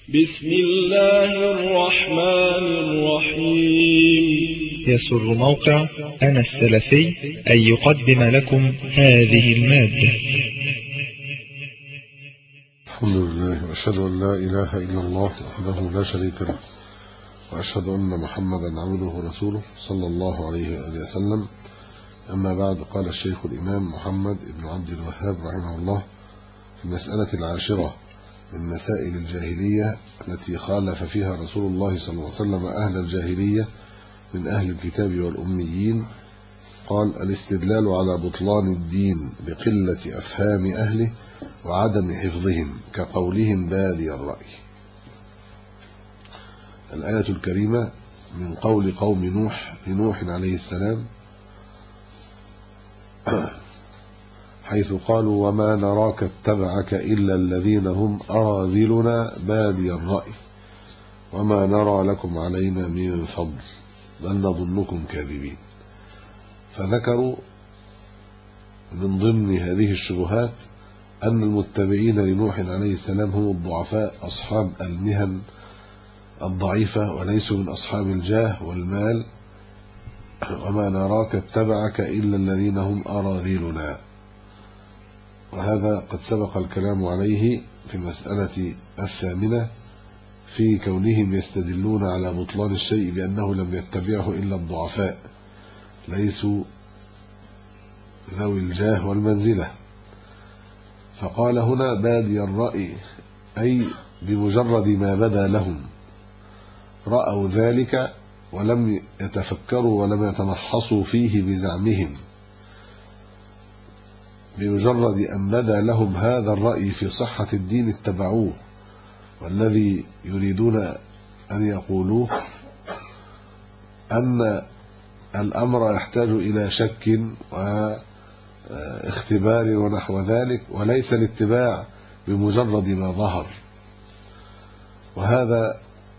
بسم الله الرحمن الرحيم. يسر موقع أنا السلفي أن يقدم لكم هذه المادة. الحمد لله، وأشهد أن لا إله إلا الله وحده لا شريك له، وأشهد أن محمدا عبده ورسوله صلى الله عليه وآله وسلم. أما بعد، قال الشيخ الإمام محمد بن عبد الوهاب رحمه الله في المسألة العاشرة من مسائل الجاهلية التي خالف فيها رسول الله صلى الله عليه وسلم أهل الجاهلية من أهل الكتاب والأميين، قال: الاستدلال على بطلان الدين بقلة أفهام أهله وعدم حفظهم كقولهم بادي الرأي. الآية الكريمة من قول قوم نوح لنوح عليه السلام، حيث قالوا: وما نراك اتبعك إلا الذين هم أراذلنا بادي الرأي وما نرى لكم علينا من فضل بل نظنكم كاذبين. فذكروا من ضمن هذه الشبهات أن المتبعين لنوح عليه السلام هم الضعفاء أصحاب المهن الضعيفة وليسوا من أصحاب الجاه والمال. وما نراك اتبعك إلا الذين هم أراذلنا، وهذا قد سبق الكلام عليه في المسألة الثامنة في كونهم يستدلون على بطلان الشيء بأنه لم يتبعه إلا الضعفاء ليسوا ذوي الجاه والمنزلة. فقال هنا بادي الرأي، أي بمجرد ما بدا لهم رأوا ذلك ولم يتفكروا ولم يتمحصوا فيه بزعمهم، بمجرد أن بدا لهم هذا الرأي في صحة الدين اتبعوه، والذي يريدون أن يقولوه أن الأمر يحتاج إلى شك واختبار ونحو ذلك، وليس الاتباع بمجرد ما ظهر. وهذا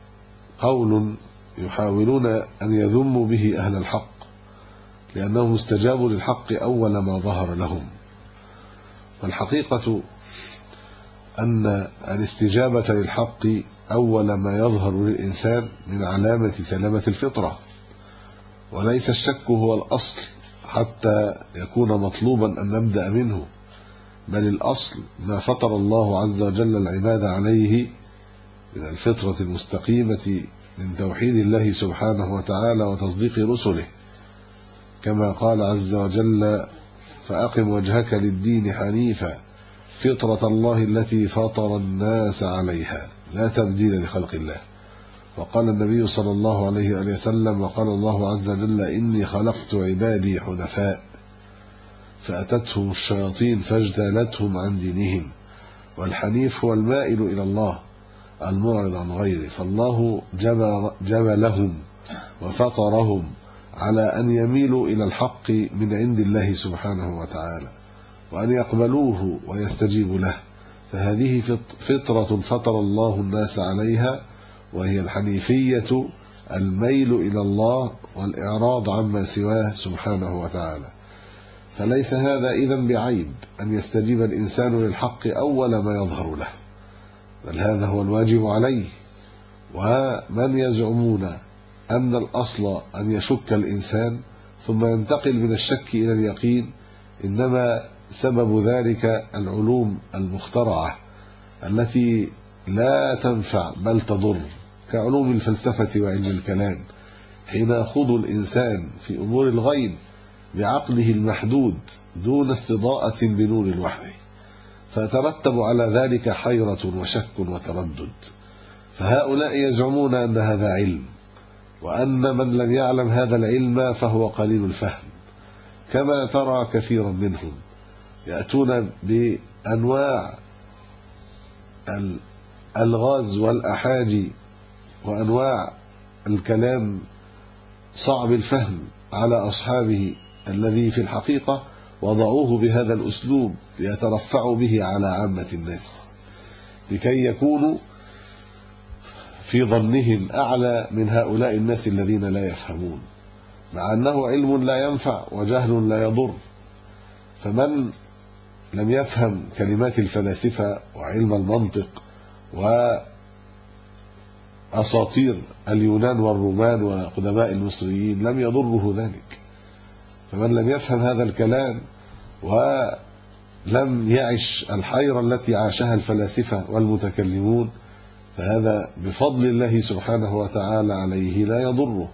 قول يحاولون أن يذموا به أهل الحق، لأنهم استجابوا للحق أول ما ظهر لهم. والحقيقة أن الاستجابة للحق أول ما يظهر للإنسان من علامة سلامة الفطرة، وليس الشك هو الأصل حتى يكون مطلوبا أن نبدأ منه، بل الأصل ما فطر الله عز وجل العباد عليه من الفطرة المستقيمة من توحيد الله سبحانه وتعالى وتصديق رسله، كما قال عز وجل: فأقم وجهك للدين حنيفا فطرة الله التي فطر الناس عليها لا تبديل لخلق الله. وقال النبي صلى الله عليه وآله وسلم: وقال الله عز وجل: إني خلقت عبادي حنفاء فأتتهم الشياطين فاجتالتهم عن دينهم. والحنيف هو المائل إلى الله المعرض عن غيره، فالله جبلهم وفطرهم على أن يميلوا إلى الحق من عند الله سبحانه وتعالى، وأن يقبلوه ويستجيبوا له. فهذه فطرة فطر الله الناس عليها، وهي الحنيفية، الميل إلى الله والإعراض عما سواه سبحانه وتعالى. فليس هذا إذن بعيب أن يستجيب الإنسان للحق أول ما يظهر له، بل هذا هو الواجب عليه. ومن يزعمون أن الأصل أن يشك الإنسان ثم ينتقل من الشك إلى اليقين، إنما سبب ذلك العلوم المخترعة التي لا تنفع بل تضر، كعلوم الفلسفة وعلم الكلام، حين يخوض الإنسان في أمور الغيب بعقله المحدود دون استضاءة بنور الوحي، فترتب على ذلك حيرة وشك وتردد. فهؤلاء يزعمون أن هذا علم، وأن من لم يعلم هذا العلم فهو قليل الفهم، كما ترى كثيرا منهم يأتون بأنواع الألغاز والأحاجي وأنواع الكلام صعب الفهم على أصحابه، الذي في الحقيقة وضعوه بهذا الأسلوب ليترفعوا به على عامة الناس، لكي يكونوا في ظنهم أعلى من هؤلاء الناس الذين لا يفهمون، مع أنه علم لا ينفع وجهل لا يضر. فمن لم يفهم كلمات الفلاسفة وعلم المنطق أساطير اليونان والرومان وقدماء المصريين لم يضره ذلك. فمن لم يفهم هذا الكلام ولم يعش الحيرة التي عاشها الفلاسفة والمتكلمون فهذا بفضل الله سبحانه وتعالى عليه لا يضره.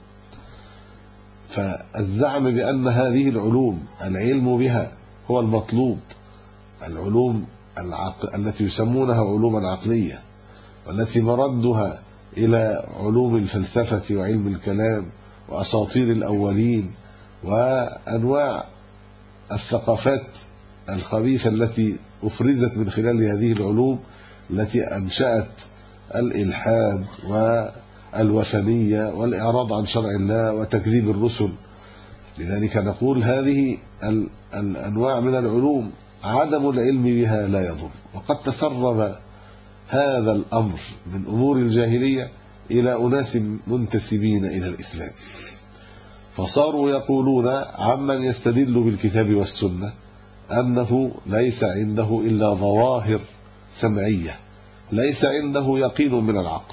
فالزعم بأن هذه العلوم العلم بها هو المطلوب، العلوم التي يسمونها علوما عقلية والتي مردها إلى علوم الفلسفة وعلم الكلام وأساطير الأولين وأنواع الثقافات الخبيثة التي أفرزت من خلال هذه العلوم التي أنشأت الإلحاد والوثنية والإعراض عن شرع الله وتكذيب الرسل. لذلك نقول هذه الأنواع من العلوم عدم العلم بها لا يضر. وقد تسرب هذا الأمر من أمور الجاهلية إلى أناس منتسبين إلى الإسلام، فصاروا يقولون عمن يستدل بالكتاب والسنة أنه ليس عنده إلا ظواهر سمعية، ليس عنده يقين من العقل،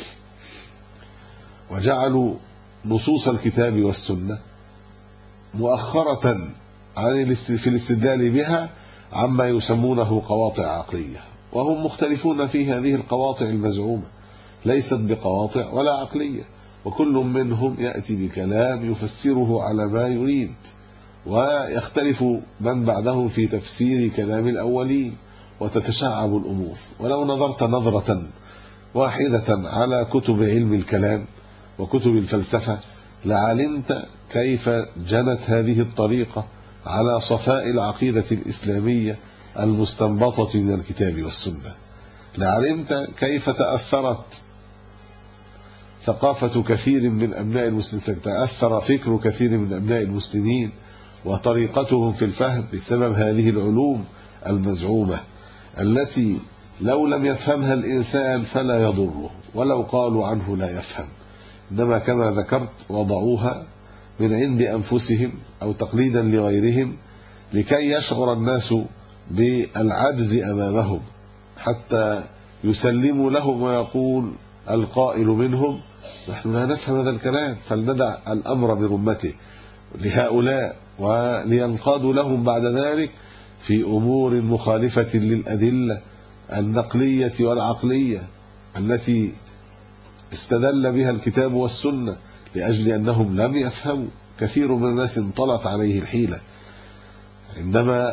وجعلوا نصوص الكتاب والسنة مؤخرة في الاستدلال بها عما يسمونه قواطع عقلية، وهم مختلفون في هذه القواطع المزعومة، ليست بقواطع ولا عقلية، وكل منهم يأتي بكلام يفسره على ما يريد، ويختلف من بعدهم في تفسير كلام الأولين، وتتشعب الأمور. ولو نظرت نظرة واحدة على كتب علم الكلام وكتب الفلسفة لعلمت كيف جنت هذه الطريقة على صفاء العقيدة الإسلامية المستنبطة من الكتاب والسنة، لعلمت كيف تأثرت ثقافة كثير من أبناء المسلمين، تأثر فكر كثير من أبناء المسلمين وطريقتهم في الفهم بسبب هذه العلوم المزعومة التي لو لم يفهمها الإنسان فلا يضره، ولو قالوا عنه لا يفهم، إنما كما ذكرت وضعوها من عند أنفسهم أو تقليدا لغيرهم لكي يشعر الناس بالعجز أمامهم حتى يسلموا لهم، ويقول القائل منهم نحن لا نفهم هذا الكلام فلندع الأمر برمته لهؤلاء، ولينقادوا لهم بعد ذلك في أمور مخالفة للأدلة النقلية والعقلية التي استدل بها الكتاب والسنة، لأجل أنهم لم يفهموا. كثير من الناس انطلت عليه الحيلة عندما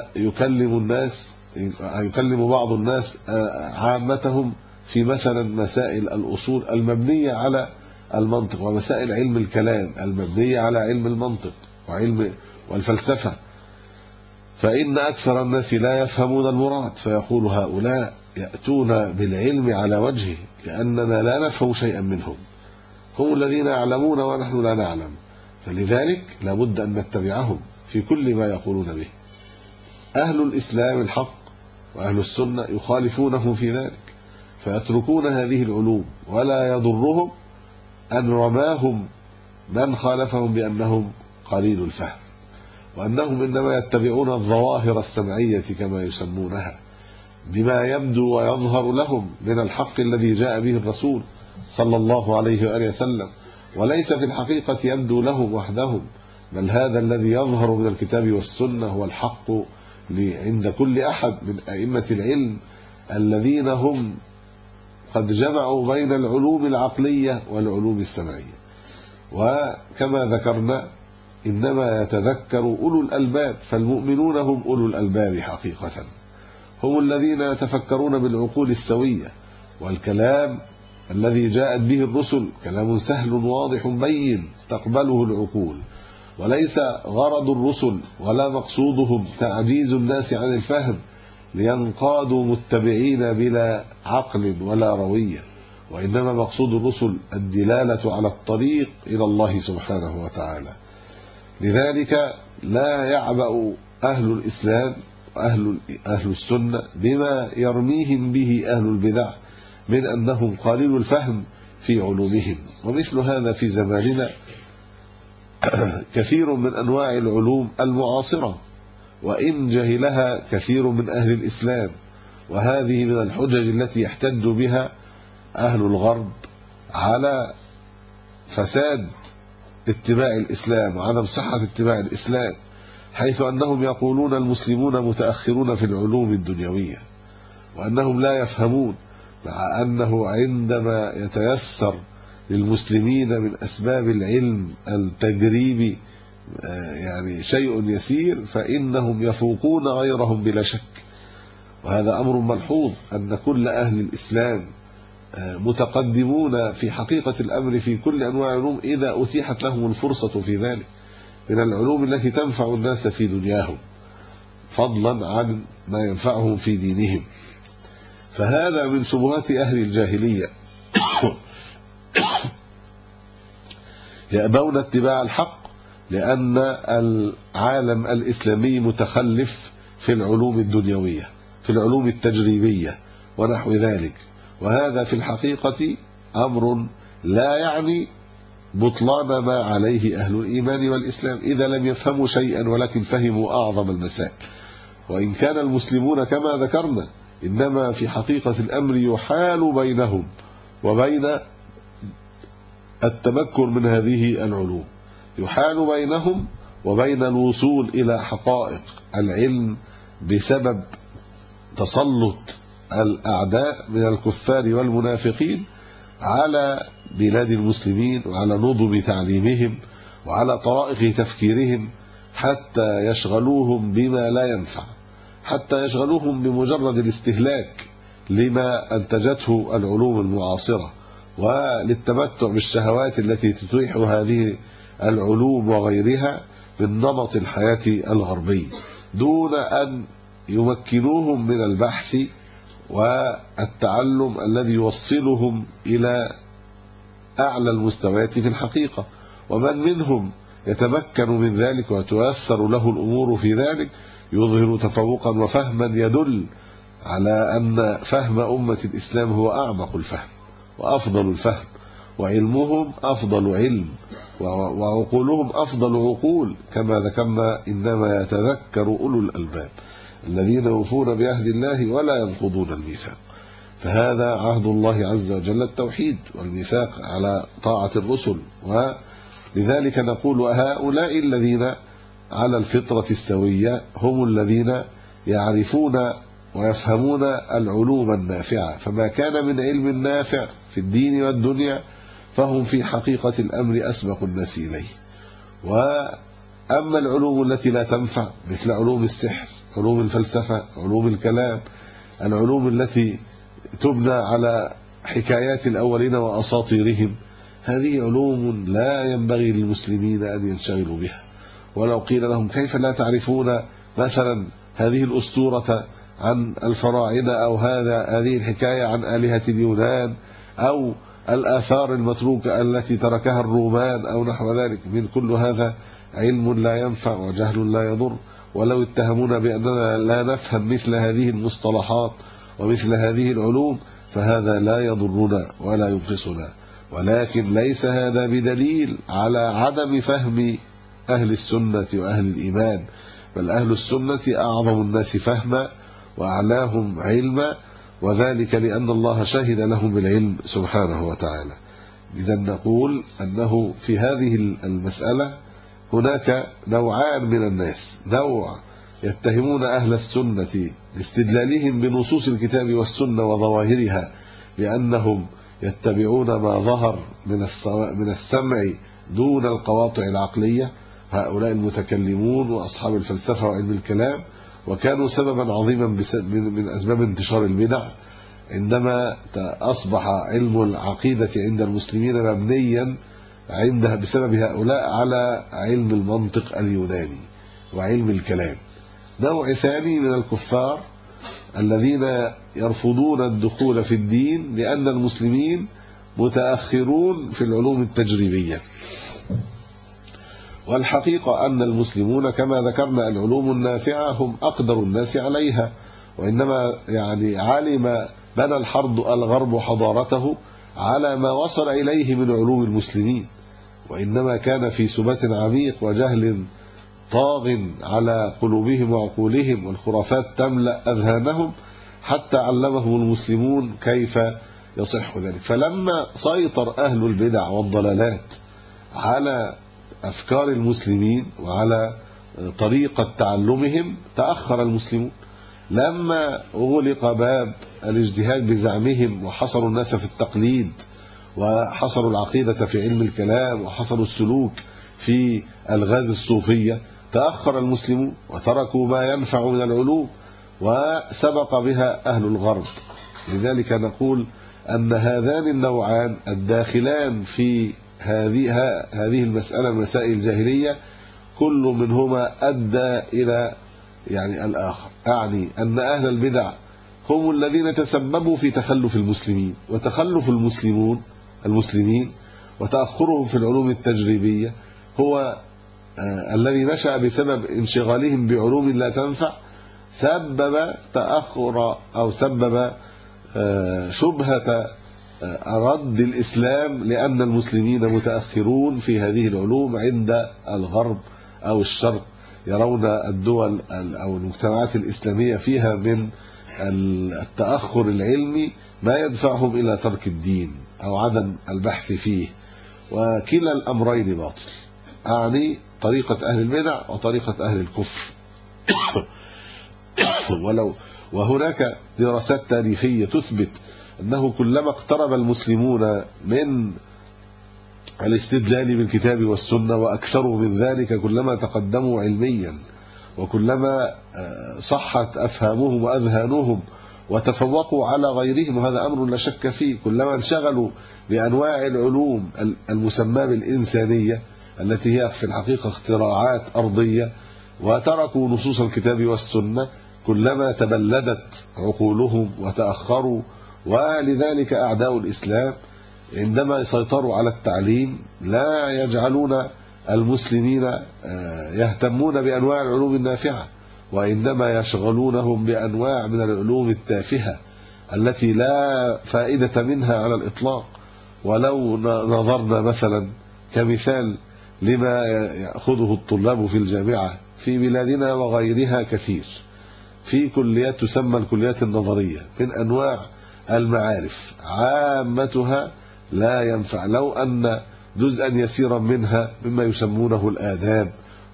يكلم بعض الناس عامتهم في مثلا مسائل الأصول المبنية على المنطق، ومسائل علم الكلام المبنية على علم المنطق وعلم والفلسفة، فإن أكثر الناس لا يفهمون المراد، فيقول هؤلاء يأتون بالعلم على وجهه كأننا لا نفهم شيئا منهم، هم الذين يعلمون ونحن لا نعلم، فلذلك لابد أن نتبعهم في كل ما يقولون به. أهل الإسلام الحق وأهل السنة يخالفونهم في ذلك، فيتركون هذه العلوم ولا يضرهم أن رماهم من خالفهم بأنهم قليل الفهم، وأنهم إنما يتبعون الظواهر السمعية كما يسمونها بما يبدو ويظهر لهم من الحق الذي جاء به الرسول صلى الله عليه وآله وسلم، وليس في الحقيقة يبدو لهم وحدهم، بل هذا الذي يظهر من الكتاب والسنة هو الحق عند كل أحد من أئمة العلم الذين هم قد جمعوا بين العلوم العقلية والعلوم السمعية. وكما ذكرنا إنما يتذكر أولو الألباب، فالمؤمنون هم أولو الألباب حقيقة، هم الذين يتفكرون بالعقول السوية، والكلام الذي جاءت به الرسل كلام سهل واضح بين تقبله العقول، وليس غرض الرسل ولا مقصودهم تعجيز الناس عن الفهم لينقادوا متبعين بلا عقل ولا روية، وإنما مقصود الرسل الدلالة على الطريق إلى الله سبحانه وتعالى. لذلك لا يعبأ أهل الإسلام أهل السنة بما يرميهم به أهل البدع من أنهم قليل الفهم في علومهم. ومثل هذا في زماننا كثير من أنواع العلوم المعاصرة، وإن جهلها كثير من أهل الإسلام، وهذه من الحجج التي يحتج بها أهل الغرب على فساد اتباع الإسلام وعدم صحة اتباع الإسلام، حيث أنهم يقولون المسلمون متأخرون في العلوم الدنيوية وأنهم لا يفهمون، مع أنه عندما يتيسر للمسلمين من أسباب العلم التجريبي يعني شيء يسير فإنهم يفوقون غيرهم بلا شك. وهذا أمر ملحوظ أن كل أهل الإسلام متقدمون في حقيقة الأمر في كل أنواع العلوم إذا أتيحت لهم الفرصة في ذلك، من العلوم التي تنفع الناس في دنياهم فضلا عن ما ينفعهم في دينهم. فهذا من شبهات أهل الجاهلية يأبون اتباع الحق لأن العالم الإسلامي متخلف في العلوم الدنيوية، في العلوم التجريبية ونحو ذلك. وهذا في الحقيقة أمر لا يعني بطلان ما عليه أهل الإيمان والإسلام إذا لم يفهموا شيئا ولكن فهموا أعظم المسائل. وإن كان المسلمون كما ذكرنا إنما في حقيقة الأمر يحال بينهم وبين التمكن من هذه العلوم، يحال بينهم وبين الوصول إلى حقائق العلم بسبب تسلط الأعداء من الكفار والمنافقين على بلاد المسلمين وعلى نظم تعليمهم وعلى طرائق تفكيرهم، حتى يشغلوهم بما لا ينفع، حتى يشغلوهم بمجرد الاستهلاك لما أنتجته العلوم المعاصرة وللتمتع بالشهوات التي تتيح هذه العلوم وغيرها من نمط الحياة الغربي، دون أن يمكنوهم من البحث والتعلم الذي يوصلهم إلى أعلى المستويات في الحقيقة. ومن منهم يتمكن من ذلك وتيسر له الأمور في ذلك يظهر تفوقا وفهما يدل على أن فهم أمة الإسلام هو أعمق الفهم وأفضل الفهم، وعلمهم أفضل علم وعقولهم أفضل عقول، كما ذكرنا إنما يتذكر أولو الألباب الذين يوفون بعهد الله ولا ينقضون الميثاق. فهذا عهد الله عز وجل التوحيد والميثاق على طاعة الرسل، ولذلك نقول هؤلاء الذين على الفطرة السوية هم الذين يعرفون ويفهمون العلوم النافعة، فما كان من علم نافع في الدين والدنيا فهم في حقيقة الأمر أسبق الناس إليه. وأما العلوم التي لا تنفع مثل علوم السحر، علوم الفلسفة، علوم الكلام، العلوم التي تبنى على حكايات الأولين وأساطيرهم، هذه علوم لا ينبغي للمسلمين أن ينشغلوا بها. ولو قيل لهم كيف لا تعرفون مثلا هذه الأسطورة عن الفراعنة أو هذه الحكاية عن آلهة اليونان أو الآثار المتروكة التي تركها الرومان أو نحو ذلك، من كل هذا علم لا ينفع وجهل لا يضر. ولو اتهمونا بأننا لا نفهم مثل هذه المصطلحات ومثل هذه العلوم فهذا لا يضرنا ولا ينقصنا، ولكن ليس هذا بدليل على عدم فهم أهل السنة وأهل الإيمان، بل أهل السنة أعظم الناس فهما وأعلاهم علما، وذلك لأن الله شهد لهم بالعلم سبحانه وتعالى. إذا نقول أنه في هذه المسألة هناك نوعان من الناس، نوع يتهمون أهل السنة لاستدلالهم بنصوص الكتاب والسنة وظواهرها لأنهم يتبعون ما ظهر من السمع دون القواطع العقلية، هؤلاء المتكلمون وأصحاب الفلسفة وعلم الكلام، وكانوا سببا عظيما من أسباب انتشار البدع، عندما أصبح علم العقيدة عند المسلمين مبنيا عندها بسبب هؤلاء على علم المنطق اليوناني وعلم الكلام. نوع ثاني من الكفار الذين يرفضون الدخول في الدين لأن المسلمين متأخرون في العلوم التجريبية. والحقيقة أن المسلمون كما ذكرنا العلوم النافعة هم أقدر الناس عليها، وإنما بنى الغرب حضارته على ما وصل إليه من علوم المسلمين، وإنما كان في سبات عميق وجهل طاغ على قلوبهم وعقولهم، والخرافات تملأ أذهانهم، حتى علمهم المسلمون كيف يصح ذلك. فلما سيطر أهل البدع والضلالات على أفكار المسلمين وعلى طريقة تعلمهم تأخر المسلمون. لما أغلق باب الاجتهاد بزعمهم وحصروا الناس في التقليد وحصروا العقيدة في علم الكلام وحصروا السلوك في الغاز الصوفية، تأخر المسلمون وتركوا ما ينفع من العلوم وسبق بها أهل الغرب. لذلك نقول أن هذان النوعان الداخلان في هذه المسألة مسائل الجاهلية كل منهما أدى إلى الآخر. أعني أن أهل البدع هم الذين تسببوا في تخلف المسلمين، وتخلف المسلمين وتأخرهم في العلوم التجريبية هو الذي نشأ بسبب انشغالهم بعلوم لا تنفع، سبب تأخر أو سبب شبهة رد الإسلام، لأن المسلمين متأخرون في هذه العلوم عند الغرب أو الشرق، يرون الدول أو المجتمعات الإسلامية فيها من التأخر العلمي ما يدفعهم إلى ترك الدين أو عدم البحث فيه، وكلا الأمرين باطل. أعني طريقة أهل البدع وطريقة أهل الكفر. وهناك دراسات تاريخية تثبت أنه كلما اقترب المسلمون من الاستدلال بالكتاب والسنة وأكثروا من ذلك كلما تقدموا علميا، وكلما صحت أفهامهم وأذهانهم وتفوقوا على غيرهم، وهذا أمر لا شك فيه. كلما انشغلوا بأنواع العلوم المسمى بالإنسانية التي هي في الحقيقة اختراعات أرضية وتركوا نصوص الكتاب والسنة، كلما تبلدت عقولهم وتأخروا. ولذلك أعداء الإسلام عندما يسيطروا على التعليم لا يجعلون المسلمين يهتمون بأنواع العلوم النافعة، وإنما يشغلونهم بأنواع من العلوم التافهة التي لا فائدة منها على الإطلاق. ولو نظرنا مثلا كمثال لما يأخذه الطلاب في الجامعة في بلادنا وغيرها كثير، في كليات تسمى الكليات النظرية من أنواع المعارف عامتها لا ينفع، لو أن جزءا يسيرا منها مما يسمونه الآداب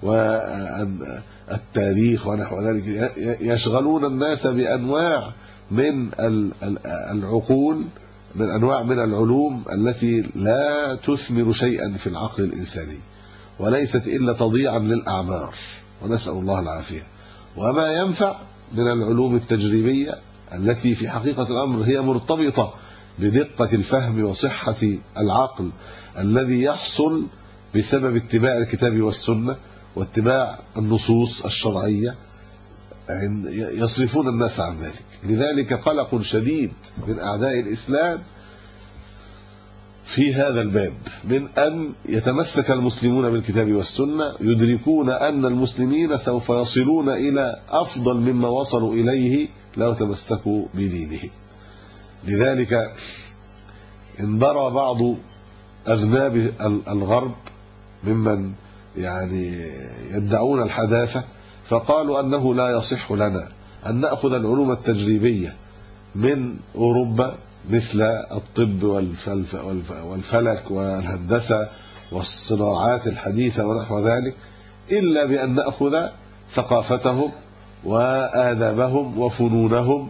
والتاريخ ونحو ذلك يشغلون الناس بأنواع من العقول، من أنواع من العلوم التي لا تثمر شيئا في العقل الإنساني وليست إلا تضييعا للأعمار، ونسأل الله العافية. وما ينفع من العلوم التجريبية التي في حقيقة الأمر هي مرتبطة بدقة الفهم وصحة العقل الذي يحصل بسبب اتباع الكتاب والسنة واتباع النصوص الشرعية، يصرفون الناس عن ذلك. لذلك قلق شديد من أعداء الإسلام في هذا الباب، من أن يتمسك المسلمون بالكتاب والسنة، يدركون أن المسلمين سوف يصلون إلى أفضل مما وصلوا إليه لو تمسكوا بدينه. لذلك انبرى بعض أذناب الغرب ممن يدعون الحداثة، فقالوا أنه لا يصح لنا أن نأخذ العلوم التجريبية من أوروبا مثل الطب والفلك والهندسة والصناعات الحديثة ونحو ذلك، إلا بأن نأخذ ثقافتهم وآدابهم وفنونهم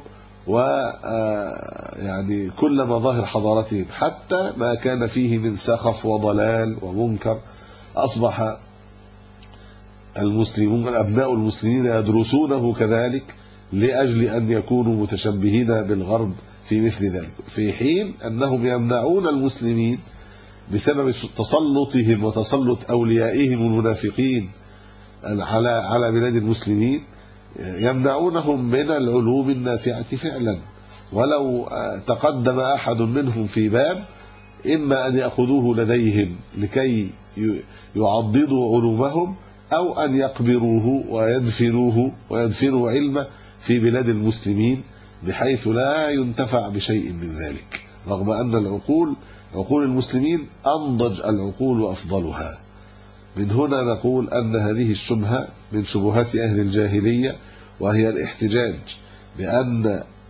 كل مظاهر حضارتهم، حتى ما كان فيه من سخف وضلال ومنكر. أصبح المسلمون أبناء المسلمين يدرسونه كذلك لأجل أن يكونوا متشبهين بالغرب في مثل ذلك، في حين أنهم يمنعون المسلمين بسبب تسلطهم وتسلط أوليائهم المنافقين على بلاد المسلمين، يمنعونهم من العلوم النافعة فعلا. ولو تقدم أحد منهم في باب، إما أن يأخذوه لديهم لكي يعضدوا علومهم، أو أن يقبروه ويدفنوا علمه في بلاد المسلمين بحيث لا ينتفع بشيء من ذلك، رغم أن عقول المسلمين أنضج العقول وأفضلها. من هنا نقول أن هذه الشبهة من شبهات أهل الجاهلية، وهي الاحتجاج بأن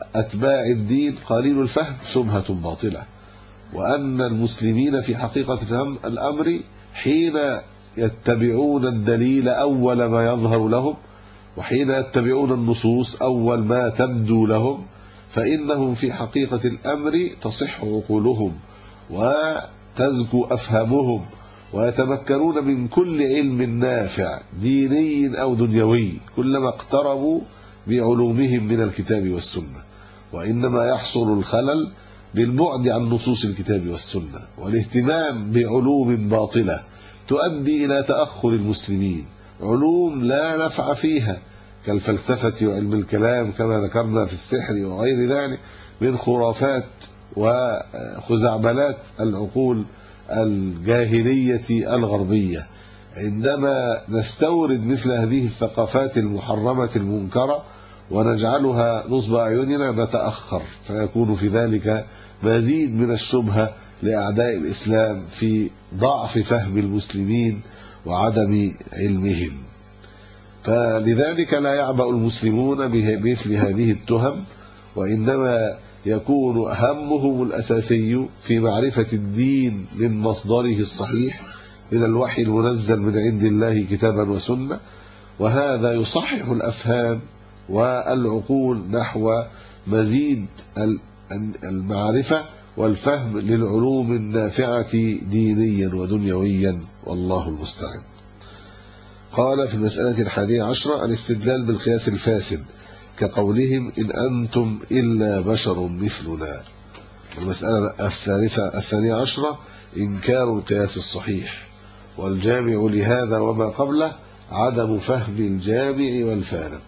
أتباع الدين قليل الفهم شبهة باطلة، وأن المسلمين في حقيقة الأمر حين يتبعون الدليل أول ما يظهر لهم، وحين يتبعون النصوص أول ما تبدو لهم، فإنهم في حقيقة الأمر تصح عقولهم وتزكو أفهامهم ويتمكنون من كل علم نافع ديني أو دنيوي كلما اقتربوا بعلومهم من الكتاب والسنة. وإنما يحصل الخلل بالبعد عن نصوص الكتاب والسنة والاهتمام بعلوم باطلة تؤدي إلى تأخر المسلمين، علوم لا نفع فيها كالفلسفة وعلم الكلام كما ذكرنا في السحر وغير ذلك من خرافات وخزعبلات العقول الجاهلية الغربية. عندما نستورد مثل هذه الثقافات المحرمة المنكرة ونجعلها نصب أعيننا نتأخر، فيكون في ذلك مزيد من الشبهة لأعداء الإسلام في ضعف فهم المسلمين وعدم علمهم. فلذلك لا يعبأ المسلمون بمثل هذه التهم، وإنما يكون همهم الأساسي في معرفة الدين من مصدره الصحيح من الوحي المنزل من عند الله كتابا وسنة، وهذا يصحح الأفهام والعقول نحو مزيد المعرفة والفهم للعلوم النافعة دينيا ودنيويا، والله المستعان. قال في المسألة 11 الاستدلال بالقياس الفاسد كقولهم إن أنتم إلا بشر مثلنا. المسألة 12 إنكار القياس الصحيح، والجامع لهذا وما قبله عدم فهم الجامع والفارق.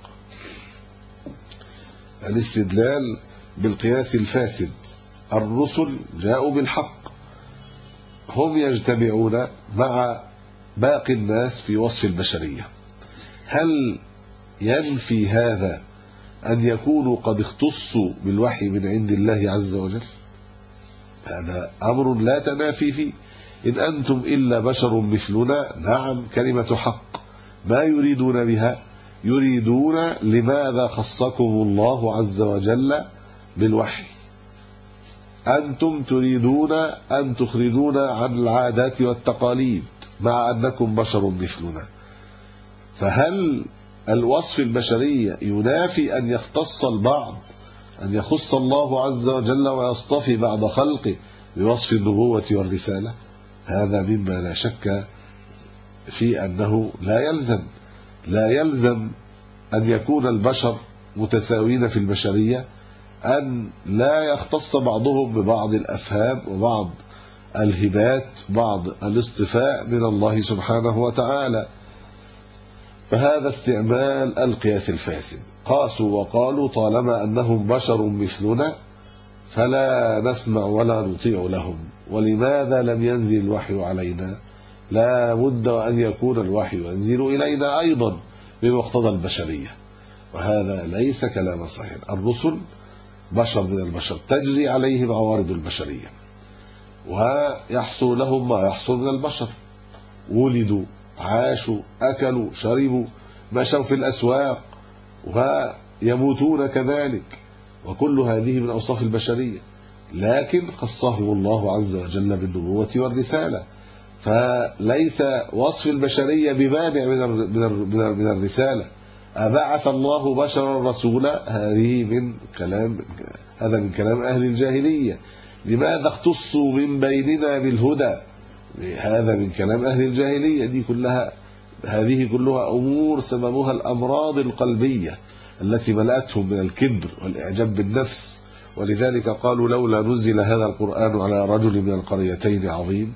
الاستدلال بالقياس الفاسد، الرسل جاءوا بالحق، هم يجتمعون مع باقي الناس في وصف البشرية، هل ينفي هذا أن يكونوا قد اختصوا بالوحي من عند الله عز وجل؟ هذا أمر لا تنافي فيه. إن أنتم إلا بشر مثلنا، نعم كلمة حق، ما يريدون بها؟ يريدون لماذا خصكم الله عز وجل بالوحي؟ أنتم تريدون أن تخرجونا عن العادات والتقاليد مع أنكم بشر مثلنا، فهل الوصف البشرية ينافي أن يختص البعض، أن يخص الله عز وجل ويصطفي بعض خلقه بوصف النبوة والرسالة؟ هذا مما لا شك في أنه لا يلزم أن يكون البشر متساوين في البشرية، أن لا يختص بعضهم ببعض الأفهام وبعض الهبات، بعض الاصطفاء من الله سبحانه وتعالى. فهذا استعمال القياس الفاسد. قاسوا وقالوا طالما أنهم بشر مثلنا فلا نسمع ولا نطيع لهم، ولماذا لم ينزل الوحي علينا؟ لا بد أن يكون الوحي ينزل إلينا أيضا بمقتضى البشرية، وهذا ليس كلام صحيح. الرسل بشر من البشر، تجري عليهم عوارض البشرية، ويحصل لهم ما يحصل من البشر، ولدوا عاشوا أكلوا شربوا مشوا في الأسواق ويموتون كذلك، وكل هذه من أوصاف البشرية، لكن خصهم الله عز وجل بالنبوة والرسالة، فليس وصف البشرية بمانع من الرسالة. أبعث الله بشرا رسولا، هذا من كلام أهل الجاهلية. لماذا اختصوا من بيننا بالهدى؟ هذا من كلام أهل الجاهلية. هذه كلها أمور سببها الأمراض القلبية التي ملأتهم من الكبر والإعجاب بالنفس، ولذلك قالوا لولا نزل هذا القرآن على رجل من القريتين عظيم،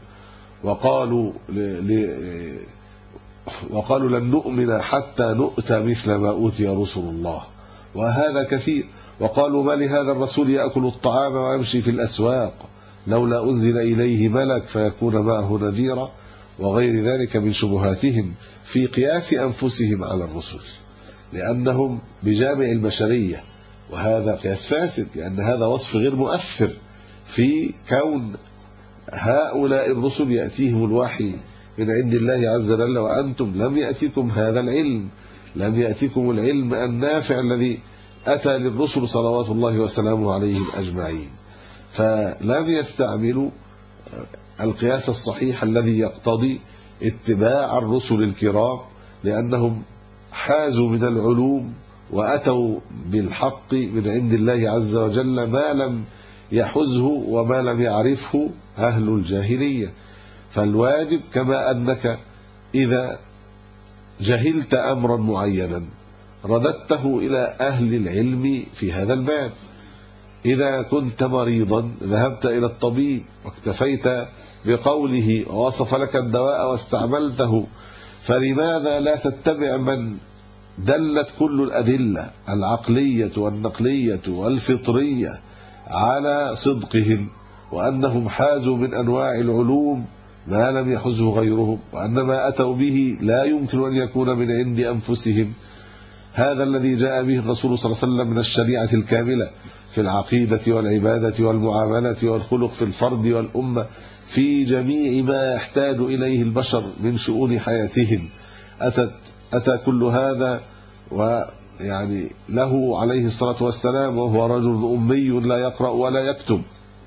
وقالوا لن نؤمن حتى نؤتى مثل ما أوتي رسل الله، وهذا كثير. وقالوا ما لهذا الرسول يأكل الطعام ويمشي في الأسواق، لولا أنزل إليه ملك فيكون معه نذيرا، وغير ذلك من شبهاتهم في قياس أنفسهم على الرسل، لأنهم بجامع البشرية، وهذا قياس فاسد، لأن هذا وصف غير مؤثر في كون هؤلاء الرسل يأتيهم الوحي من عند الله عز وجل، وأنتم لم يأتيكم هذا العلم، لم يأتيكم العلم النافع الذي أتى للرسل صلوات الله وسلامه عليهم أجمعين. فلم يستعملوا القياس الصحيح الذي يقتضي اتباع الرسل الكرام، لأنهم حازوا من العلوم وأتوا بالحق من عند الله عز وجل ما لم يحزه وما لم يعرفه أهل الجاهلية. فالواجب كما أنك إذا جهلت أمرا معينا رددته إلى أهل العلم في هذا الباب. إذا كنت مريضا ذهبت إلى الطبيب واكتفيت بقوله ووصف لك الدواء واستعملته، فلماذا لا تتبع من دلت كل الأدلة العقلية والنقلية والفطرية على صدقهم، وأنهم حازوا من أنواع العلوم ما لم يحزه غيرهم، وأن ما أتوا به لا يمكن أن يكون من عند أنفسهم. هذا الذي جاء به الرسول صلى الله عليه وسلم من الشريعة الكاملة في العقيدة والعبادة والمعاملة والخلق في الفرد والأمة، في جميع ما يحتاج إليه البشر من شؤون حياتهم. أتى كل هذا ويعني له عليه الصلاة والسلام وهو رجل أمي لا يقرأ ولا يكتب.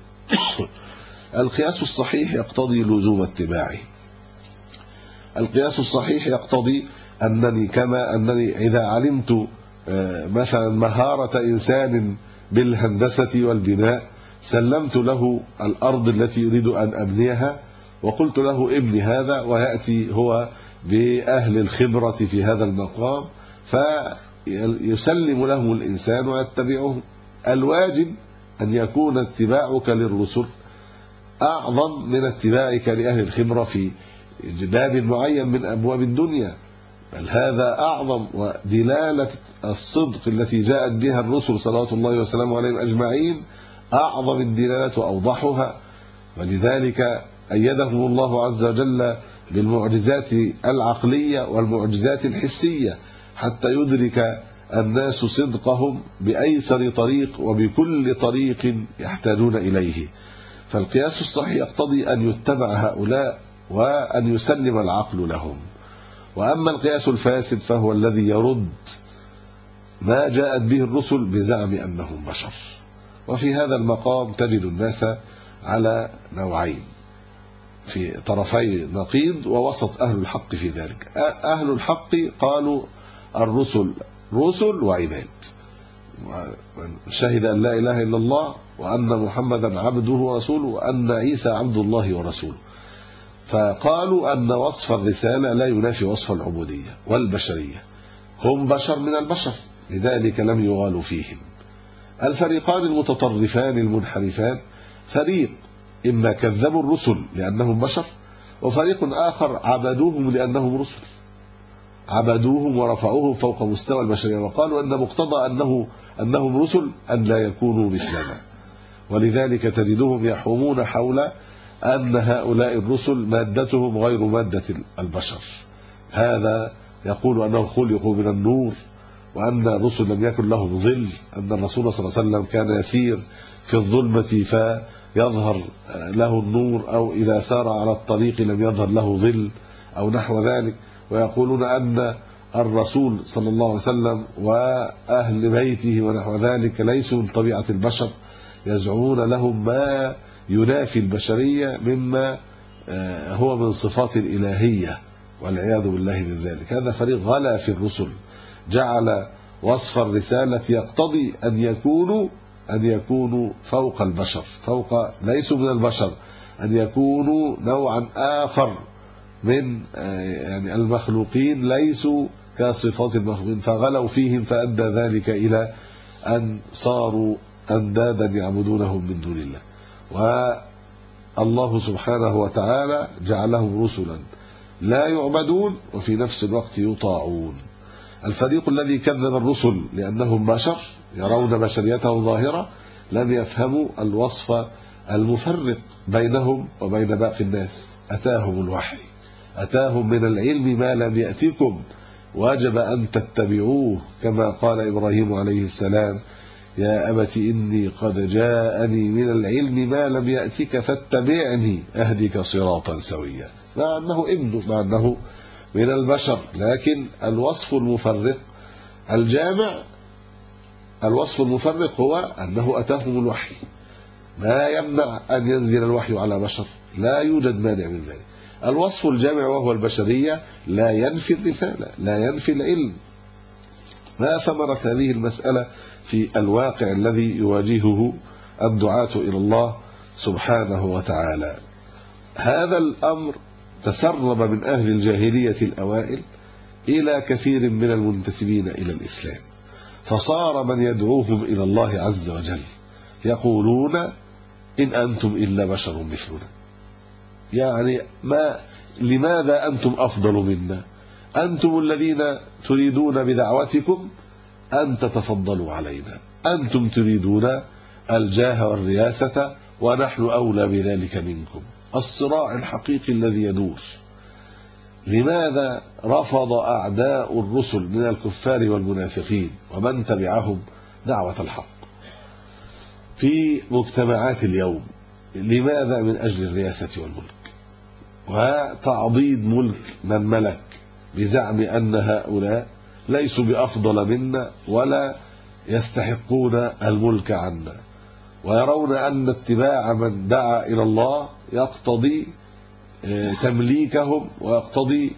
القياس الصحيح يقتضي لزوم اتباعه. القياس الصحيح يقتضي أنني كما أنني إذا علمت مثلا مهارة إنسان بالهندسة والبناء سلمت له الأرض التي يريد أن أبنيها وقلت له ابني هذا، ويأتي هو بأهل الخبرة في هذا المقام فيسلم لهم الإنسان ويتبعهم. الواجب أن يكون اتباعك للرسل أعظم من اتباعك لأهل الخبرة في باب معين من أبواب الدنيا، بل هذا أعظم. ودلالة الصدق التي جاءت بها الرسل صلوات الله وسلامه عليهم أجمعين أعظم الدلالة وأوضحها، ولذلك أيدهم الله عز وجل بالمعجزات العقلية والمعجزات الحسية حتى يدرك الناس صدقهم بأيسر طريق وبكل طريق يحتاجون إليه. فالقياس الصحيح يقتضي أن يتبع هؤلاء وأن يسلم العقل لهم. وأما القياس الفاسد فهو الذي يرد ما جاءت به الرسل بزعم أنهم بشر. وفي هذا المقام تجد الناس على نوعين، في طرفي نقيض ووسط أهل الحق في ذلك. أهل الحق قالوا الرسل رسل وعباد، شهد أن لا إله إلا الله وأن محمدا عبده ورسوله وأن عيسى عبد الله ورسوله، فقالوا أن وصف الرسالة لا ينافي وصف العبودية والبشرية، هم بشر من البشر لذلك لم يغالوا فيهم. الفريقان المتطرفان المنحرفان فريق إما كذبوا الرسل لأنهم بشر، وفريق آخر عبدوهم لأنهم رسل، عبدوهم ورفعوهم فوق مستوى البشرية، وقالوا أن مقتضى أنهم رسل أن لا يكونوا مثلنا. ولذلك تجدهم يحومون حول أن هؤلاء الرسل مادتهم غير مادة البشر. هذا يقول أنهم خلقوا من النور، وأن الرسل لم يكن لهم ظل، أن الرسول صلى الله عليه وسلم كان يسير في الظلمة فيظهر له النور، أو إذا سار على الطريق لم يظهر له ظل أو نحو ذلك. ويقولون أن الرسول صلى الله عليه وسلم وأهل بيته ونحو ذلك ليسوا من طبيعة البشر، يزعمون لهم ما ينافي البشرية مما هو من صفات الإلهية والعياذ بالله من ذلك. هذا فريق غلا في الرسل، جعل وصف الرسالة يقتضي أن يكونوا فوق البشر، ليسوا من البشر، أن يكونوا نوعا آخر من يعني المخلوقين ليسوا كصفات المخلوقين، فغلوا فيهم فأدى ذلك إلى أن صاروا أندادا يعبدونهم من دون الله. والله سبحانه وتعالى جعلهم رسلا لا يعبدون وفي نفس الوقت يطاعون. الفريق الذي كذب الرسل لأنهم بشر يرون بشريتهم ظاهرة لم يفهموا الوصف المفرق بينهم وبين باقي الناس. أتاهم الوحي، أتاهم من العلم ما لم يأتكم، واجب أن تتبعوه، كما قال إبراهيم عليه السلام: يا أبت إني قد جاءني من العلم ما لم يأتك فاتبعني أهدك صراطا سويا. مع أنه ابنه، مع أنه من البشر، لكن الوصف المفرق الجامع الوصف المفرق هو أنه أتاهم الوحي، ما يمنع أن ينزل الوحي على بشر، لا يوجد مانع من ذلك. الوصف الجامع وهو البشرية لا ينفي الرسالة، لا ينفي العلم. ما ثمرة هذه المسألة في الواقع الذي يواجهه الدعاة إلى الله سبحانه وتعالى؟ هذا الأمر تسرب من أهل الجاهلية الأوائل إلى كثير من المنتسبين إلى الإسلام، فصار من يدعوهم إلى الله عز وجل يقولون إن أنتم إلا بشر مثلنا، يعني لماذا أنتم أفضل منا؟ أنتم الذين تريدون بدعوتكم أن تتفضلوا علينا، أنتم تريدون الجاه والرياسة ونحن أولى بذلك منكم. الصراع الحقيقي الذي يدور. لماذا رفض أعداء الرسل من الكفار والمنافقين ومن تبعهم دعوة الحق في مجتمعات اليوم؟ لماذا؟ من أجل الرياسة والملك وتعضيد ملك من ملك، بزعم أن هؤلاء ليسوا بأفضل منا ولا يستحقون الملك عنا، ويرون أن اتباع من دعا إلى الله يقتضي تمليكهم ويقتضي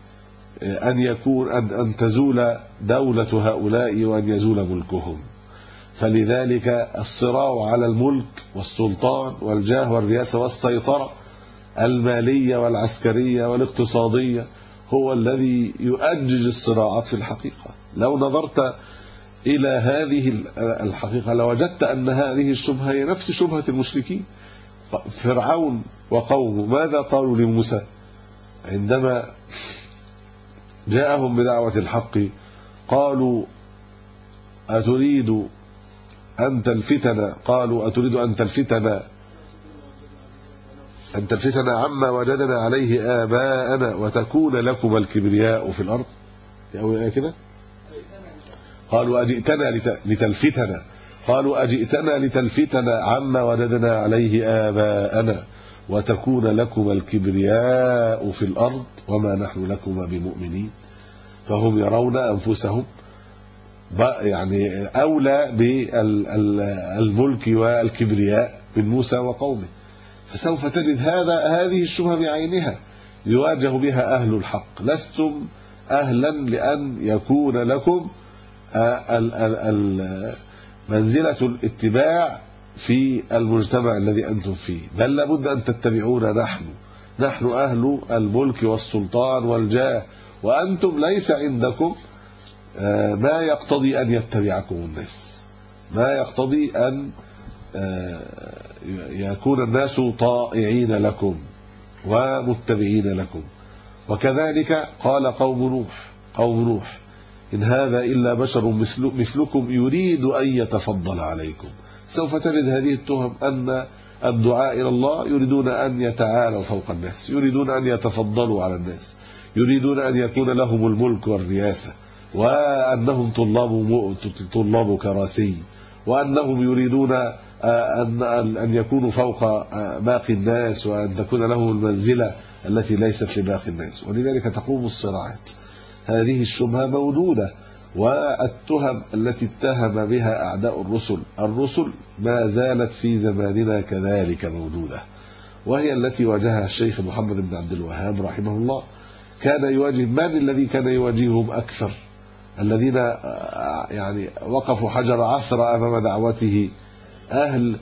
أن تزول دولة هؤلاء وأن يزول ملكهم. فلذلك الصراع على الملك والسلطان والجاه والرياسة والسيطرة المالية والعسكرية والاقتصادية هو الذي يؤجج الصراعات في الحقيقة. لو نظرت إلى هذه الحقيقة لوجدت أن هذه الشبهة هي نفس شبهة المشركين. فرعون وقومه ماذا قالوا لموسى عندما جاءهم بدعوة الحق؟ قالوا أتريد أن تلفتنا، قالوا أتريد أن تلفتنا عما وجدنا عليه آباءنا وتكون لكم الكبرياء في الأرض. كده قالوا أجئتنا لتلفتنا، قالوا أجئتنا لتلفتنا عما وجدنا عليه آباءنا وتكون لكم الكبرياء في الأرض وما نحن لكم بمؤمنين. فهم يرون أنفسهم يعني أولى بالملك والكبرياء من موسى وقومه. فسوف تجد هذه الشبهة بعينها يواجه بها أهل الحق. لستم أهلا لأن يكون لكم منزلة الاتباع في المجتمع الذي أنتم فيه، بل لابد أن تتبعونا نحن أهل الملك والسلطان والجاه، وأنتم ليس عندكم ما يقتضي أن يتبعكم الناس، ما يقتضي أن يكون الناس طائعين لكم ومتبعين لكم. وكذلك قال قوم نوح إن هذا إلا بشر مثلكم يريد أن يتفضل عليكم. سوف تجد هذه التهم أن الدعاء إلى الله يريدون أن يتعالوا فوق الناس، يريدون أن يتفضلوا على الناس، يريدون أن يكون لهم الملك والرياسة، وأنهم طلاب كراسي، وأنهم يريدون أن يكونوا فوق باقي الناس وأن تكون لهم المنزلة التي ليست لباقي الناس. ولذلك تقوم الصراعات. هذه الشبهة موجودة، والتهم التي اتهم بها أعداء الرسل ما زالت في زماننا كذلك موجودة، وهي التي واجهها الشيخ محمد بن عبد الوهاب رحمه الله. كان يواجه من الذي كان يواجههم أكثر؟ الذين يعني وقفوا حجر عثرة أمام دعوته، أهل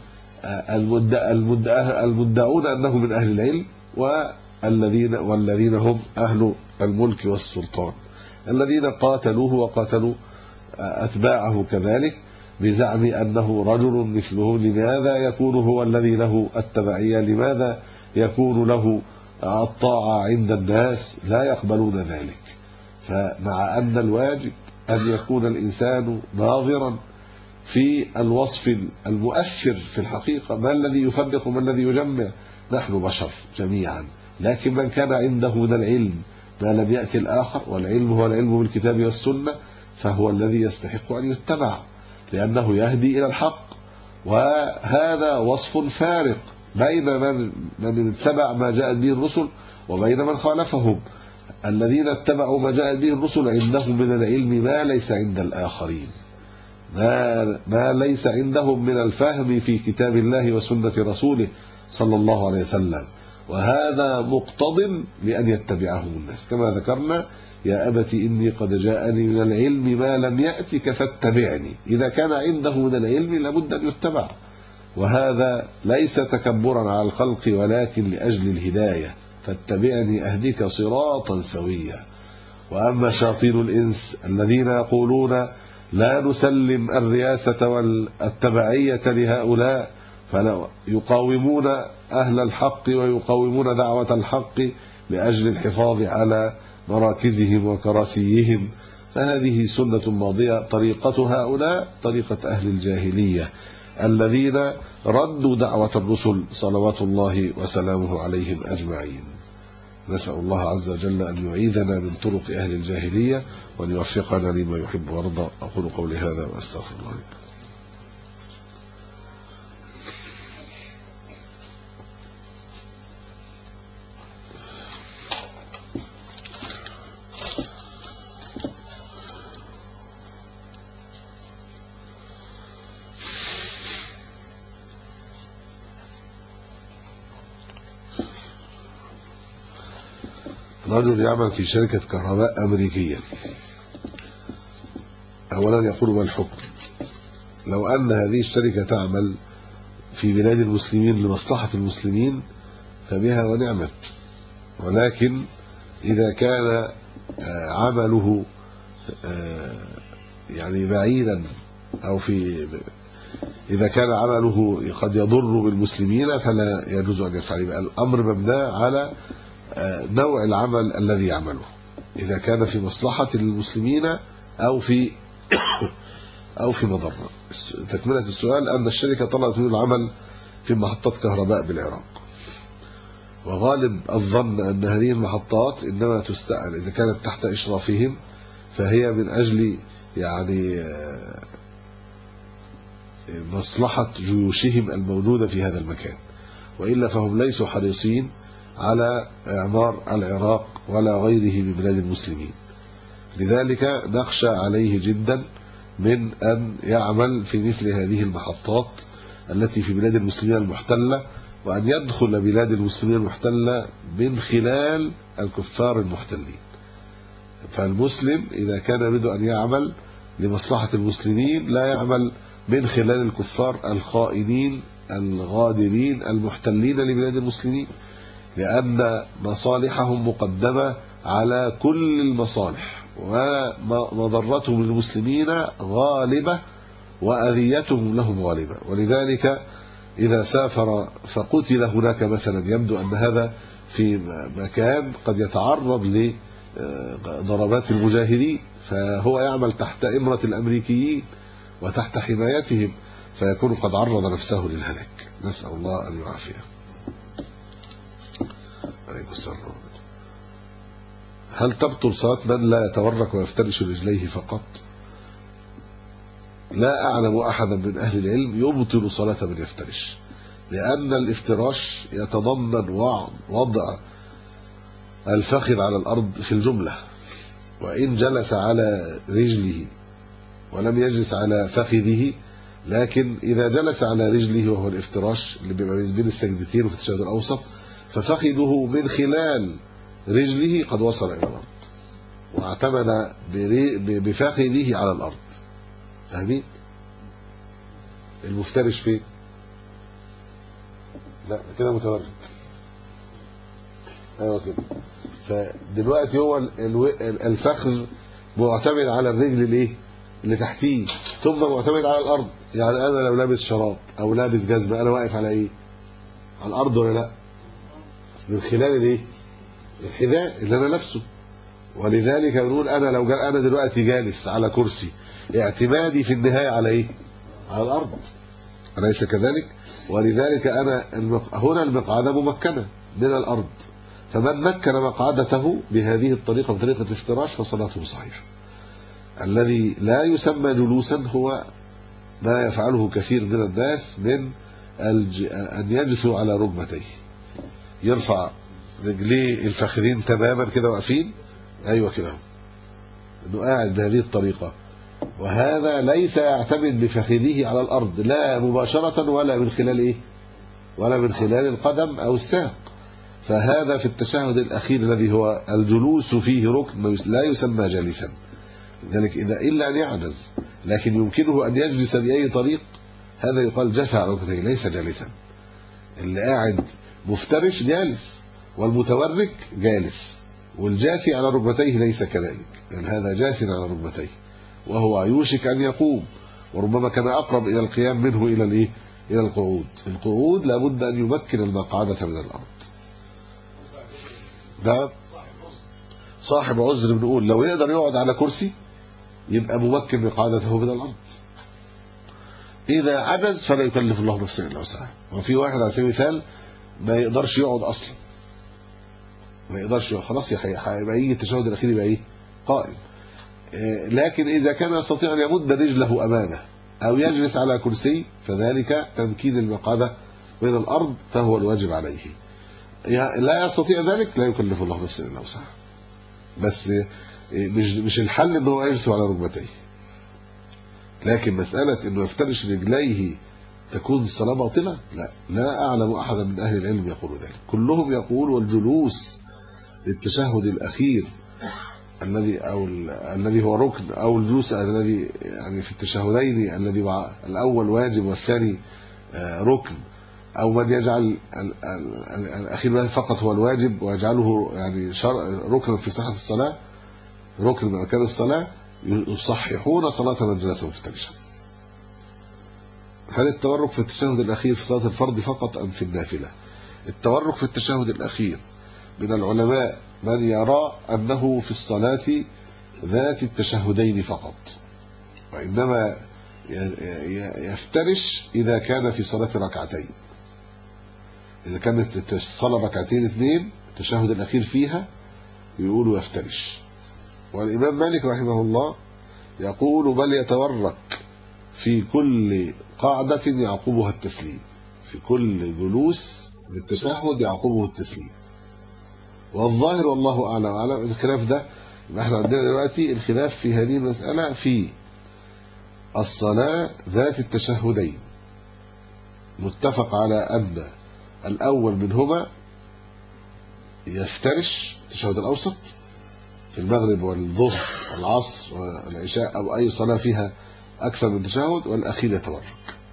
المدعون أنهم من أهل العلم، والذين هم أهل الملك والسلطان، الذين قاتلوه وقاتلوا أتباعه كذلك بزعم أنه رجل مثلهم. لماذا يكون هو الذي له التبعية؟ لماذا يكون له الطاعة عند الناس؟ لا يقبلون ذلك. فمع أن الواجب أن يكون الإنسان ناظرا في الوصف المؤثر في الحقيقة، ما الذي يفرق وما الذي يجمع؟ نحن بشر جميعا، لكن من كان عنده من العلم ما لم يأتي الآخر، والعلم هو العلم بالكتاب والسنة، فهو الذي يستحق أن يتبع لأنه يهدي إلى الحق. وهذا وصف فارق بين من اتبع ما جاءت به الرسل وبين من خالفهم. الذين اتبعوا ما جاءت به الرسل عندهم من العلم ما ليس عند الآخرين، ما ليس عندهم من الفهم في كتاب الله وسنة رسوله صلى الله عليه وسلم، وهذا مقتض لأن يتبعهم الناس. كما ذكرنا: يا أبت إني قد جاءني من العلم ما لم يأتك فاتبعني. إذا كان عنده من العلم لابد أن يتبع، وهذا ليس تكبرا على الخلق ولكن لأجل الهداية. فاتبعني أهدك صراطا سويا. وأما شياطين الإنس الذين يقولون لا نسلم الرياسة والتبعية لهؤلاء، فيقاومون أهل الحق ويقاومون دعوة الحق لأجل الحفاظ على مراكزهم وكراسيهم، فهذه سنة ماضية. طريقة هؤلاء طريقة أهل الجاهلية الذين ردوا دعوة الرسل صلوات الله وسلامه عليهم أجمعين. نسأل الله عز وجل أن يعيذنا من طرق أهل الجاهلية وأن يوفقنا لما يحب ويرضى. أقول قولي هذا وأستغفر الله لي. رجل يعمل في شركة كهرباء أمريكية. أولا يقول: ما الحكم؟ لو أن هذه الشركة تعمل في بلاد المسلمين لمصلحة المسلمين فبها ونعمت، ولكن إذا كان عمله يعني بعيدا، أو إذا كان عمله قد يضر بالمسلمين فلا يجوز أن يفعل. يبقى الأمر مبنى على نوع العمل الذي يعمله، إذا كان في مصلحة المسلمين أو في مضرة. تكملة السؤال: أن الشركة طلبت منه العمل في محطات كهرباء بالعراق، وغالب الظن أن هذه المحطات إنما تستعمل إذا كانت تحت إشرافهم، فهي من أجل يعني مصلحة جيوشهم الموجودة في هذا المكان، وإلا فهم ليسوا حريصين على إعمار العراق ولا غيره من بلاد المسلمين. لذلك نخشى عليه جدا من أن يعمل في مثل هذه المحطات التي في بلاد المسلمين المحتلة، وأن يدخل بلاد المسلمين المحتلة من خلال الكفار المحتلين. فالمسلم إذا كان يريد أن يعمل لمصلحة المسلمين لا يعمل من خلال الكفار الخائنين الغادرين المحتلين لبلاد المسلمين، لأن مصالحهم مقدمة على كل المصالح، ومضرتهم للمسلمين غالبة وأذيتهم لهم غالبة. ولذلك إذا سافر فقتل هناك مثلا، يبدو أن هذا في مكان قد يتعرض لضربات المجاهدين، فهو يعمل تحت إمرة الأمريكيين وتحت حمايتهم، فيكون قد عرض نفسه للهلاك. نسأل الله أن يعافيه. عليكم السلام. هل تبطل صلاة من لا يتورك ويفترش رجليه فقط؟ لا أعلم أحدا من أهل العلم يبطل صلاة من يفترش، لأن الافتراش يتضمن وضع الفخذ على الأرض في الجملة، وإن جلس على رجله ولم يجلس على فخذه، لكن إذا جلس على رجله وهو الافتراش اللي بيبقى بين السجدتين وفي التشهد الأوسط، ففخذه من خلال رجله قد وصل إلى الأرض واعتمد بفخذه على الأرض. فاهمين؟ المفترش فين؟ لا كده متورك. ايوه كده. فدلوقتي هو الفخذ معتمد على الرجل اللي تحتيه، ثم معتمد على الأرض. يعني أنا لو لابس شراب أو لابس جزمة، أنا واقف على إيه؟ على الأرض ولا لا؟ من خلال الحذاء اللي أنا لابسه. ولذلك بنقول أنا دلوقتي جالس على كرسي، اعتمادي في النهاية على إيه؟ على الأرض، أليس كذلك؟ ولذلك هنا المقعدة ممكنة من الأرض، فمن مكن مقعدته بهذه الطريقة بطريقة الافتراش فصلاته صحيحة. الذي لا يسمى جلوسا هو ما يفعله كثير من الناس من أن يجثو على ركبتيه، يرفع رجليه الفخذين تماما كده واقفين، أيوة كده، إنه قاعد بهذه الطريقة وهذا ليس يعتمد بفخذه على الأرض لا مباشرة ولا من خلال إيه؟ ولا من خلال القدم أو الساق. فهذا في التشهد الأخير الذي هو الجلوس فيه ركن لا يسمى جالسا، لذلك إلا أن يعجز لكن يمكنه أن يجلس بأي طريق، هذا يقال جثى على ركبتيه ليس جالسا. اللي قاعد مفترش جالس، والمتورك جالس، والجاثي على ركبتيه ليس كذلك، يعني هذا جاث على ركبتيه وهو يوشك أن يقوم، وربما كان أقرب إلى القيام منه إلى الإيه؟ إلى القعود. القعود لابد أن يمكن المقعدة من الأرض. ده صاحب عذر بنقول لو يقدر يقعد على كرسي يبقى ممكن مقعدته من الأرض. إذا عجز فلا يكلف الله نفسا إلا وسعها. وفي واحد على سبيل المثال ما يقدرش يقعد أصلا، ما يقدرش يقعد، خلاص هيبقى يجي التشهد الأخير يبقى إيه؟ قائم. لكن إذا كان يستطيع أن يمد رجله أمامه أو يجلس على كرسي فذلك تمكين المقعدة من الأرض فهو الواجب عليه. لا يستطيع ذلك لا يكلف الله نفسا إلا وسعها. بس مش الحل إنه هو يجلس على ركبتيه، لكن مسألة إنه يفترش رجليه تكون الصلاة باطلة، لا أعلم أحدا من أهل العلم يقول ذلك. كلهم يقول والجلوس للتشهد الأخير الذي هو ركن، أو الجلوس الذي يعني في التشهدين الذي الأول واجب والثاني ركن، أو من يجعل الأخير فقط هو الواجب ويجعله يعني ركنا في صحة الصلاة، ركن من أركان الصلاة، يصححون صلاة من جلس مفترشا. هل التورك في التشهد الأخير في صلاة الفرض فقط أم في النافلة؟ التورك في التشهد الأخير من العلماء من يرى أنه في الصلاة ذات التشهدين فقط، وإنما يفترش إذا كان في صلاة ركعتين. إذا كانت الصلاة ركعتين اثنين التشهد الأخير فيها يقولوا يفترش. والإمام مالك رحمه الله يقول بل يتورك في كل قاعدة يعقبها التسليم، في كل جلوس للتشهد يعقبه التسليم. والظاهر والله أعلم الخلاف ده، احنا عندنا دلوقتي الخلاف في هذه المسألة في الصلاة ذات التشهدين، متفق على أن الأول منهما يفترش التشهد الأوسط في المغرب والظهر والعصر والعشاء أو أي صلاة فيها أكثر من تشهد، والأخير يتورك.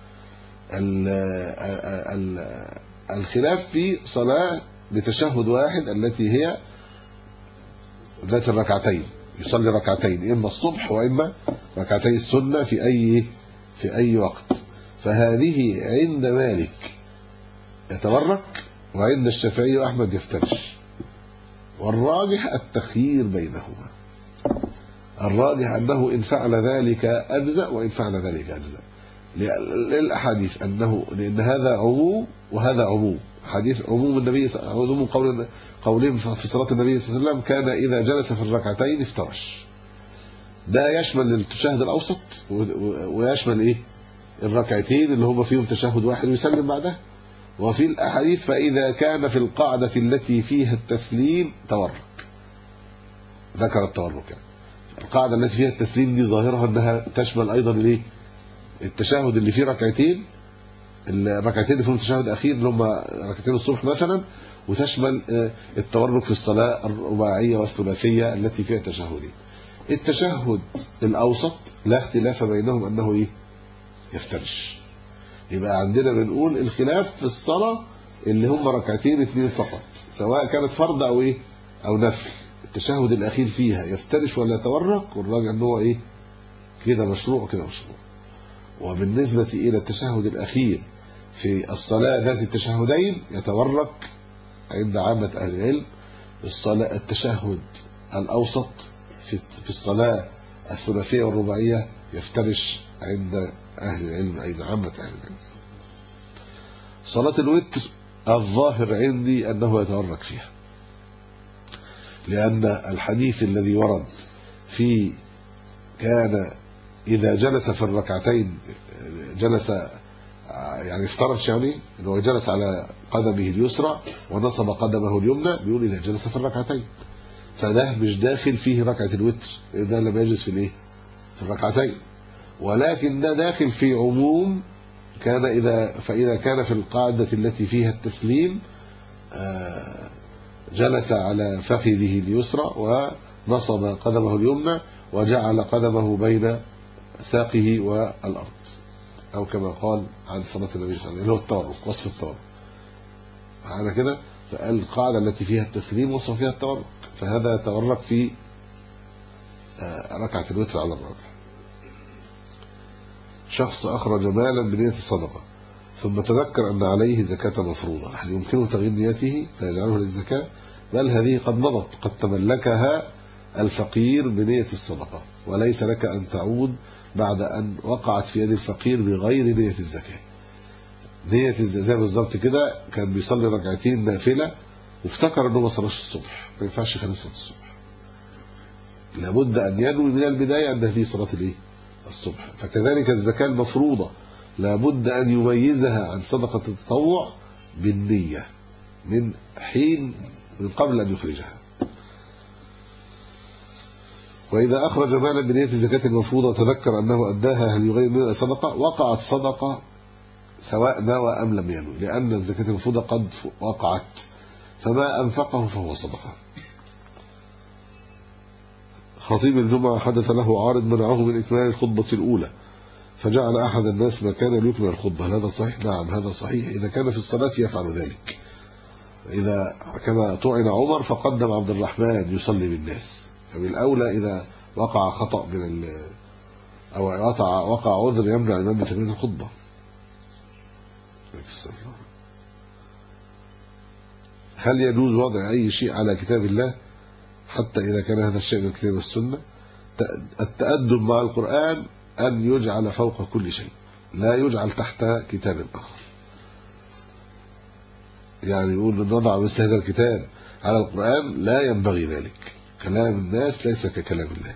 الخلاف في صلاة بتشهد واحد التي هي ذات الركعتين، يصلي ركعتين إما الصبح وإما ركعتي السنة في أي وقت، فهذه عند مالك يتورك وعند الشافعي وأحمد يفترش. والراجح التخيير بينهما، الراجح أنه إن فعل ذلك أجزأ وإن فعل ذلك أجزأ، للأحاديث لأن هذا عموم وهذا عموم. حديث عموم النبي عموم قولهم في صلاة النبي صلى الله عليه وسلم كان إذا جلس في الركعتين افترش، ده يشمل التشهد الأوسط ويشمل الركعتين اللي هم فيهم تشهد واحد ويسلم بعده. وفي الأحاديث فإذا كان في القاعدة التي فيها التسليم تورك، ذكر التورك يعني. القاعدة التي فيها التسليم دي ظاهرها أنها تشمل أيضا التشهد اللي فيه ركعتين، الركعتين اللي فيهم تشهد أخير اللي هم ركعتين الصبح مثلا، وتشمل التورك في الصلاة الرباعية والثلاثية التي فيها تشهدين. التشهد الأوسط لا اختلاف بينهم أنه يفترش. يبقى عندنا بنقول الخلاف في الصلاة اللي هم ركعتين اثنين فقط، سواء كانت فرض أو نفل، التشهد الأخير فيها يفترش ولا يتورك، والراجع أنه كده مشروع وكده مشروع. وبالنسبة إلى التشهد الأخير في الصلاة ذات التشهدين يتورك عند عامة أهل العلم. التشهد الأوسط في الصلاة الثلاثية والرباعية يفترش عند أهل العلم، عند عامة أهل العلم. صلاة الوتر الظاهر عندي أنه يتورك فيها، لأن الحديث الذي ورد في كان إذا جلس في الركعتين جلس يعني افترش، يعني أنه جلس على قدمه اليسرى ونصب قدمه اليمنى، بيقول إذا جلس في الركعتين، فده مش داخل فيه ركعة الوتر إذا لم يجلس في الركعتين. ولكن ده داخل في عموم كان فإذا كان في القاعدة التي فيها التسليم جلس على فخذه اليسرى ونصب قدمه اليمنى وجعل قدمه بين ساقه والأرض، أو كما قال عن صلاة النبي صلى الله عليه وسلم اللي هو التورك، وصف التورك. معنا كده؟ فالقاعدة التي فيها التسليم وصف فيها التورك، فهذا يتورك في ركعة الوتر على الراجح. شخص أخرج مالا بنية الصدقة ثم تذكر أن عليه زكاة مفروضة، هل يمكنه تغيير نيته فيجعله للزكاة؟ بل هذه قد مضت، قد تملكها الفقير بنية الصدقة، وليس لك أن تعود بعد أن وقعت في يد الفقير بغير نية الزكاة. نية زي بالظبط كده، كان بيصلي ركعتين نافلة وافتكر أنه ما صلاش الصبح، ما ينفعش يخلي صلاة الصبح، لابد أن ينوي من البداية أن في صلاة الصبح. فكذلك الزكاة المفروضة لابد أن يميزها عن صدقة التطوع بالنية من قبل أن يخرجها. وإذا أخرج مالا بنية الزكاة المفروضة وتذكر أنه أداها هل يغير نية صدقة؟ وقعت صدقة سواء نوى أم لم ينوي، لأن الزكاة المفروضة قد وقعت، فما أنفقه فهو صدقة. خطيب الجمعة حدث له عارض منعه من إكمال الخطبة الأولى، فجعل أحد الناس مكانا ليكمل الخطبة، هل هذا صحيح؟ نعم هذا صحيح، إذا كان في الصلاة يفعل ذلك. إذا كما طعن عمر فقدم عبد الرحمن يصلي بالناس، فبالأولى إذا وقع خطأ أو وقع عذر يمنع الإمام من تكملة الخطبة. هل يجوز وضع أي شيء على كتاب الله حتى إذا كان هذا الشيء من الكتاب والسنة؟ التأدب مع القرآن أن يجعل فوق كل شيء، لا يجعل تحت كتاب آخر. يعني يقول نضع مثل هذا الكتاب على القرآن، لا ينبغي ذلك. كلام الناس ليس ككلام الله.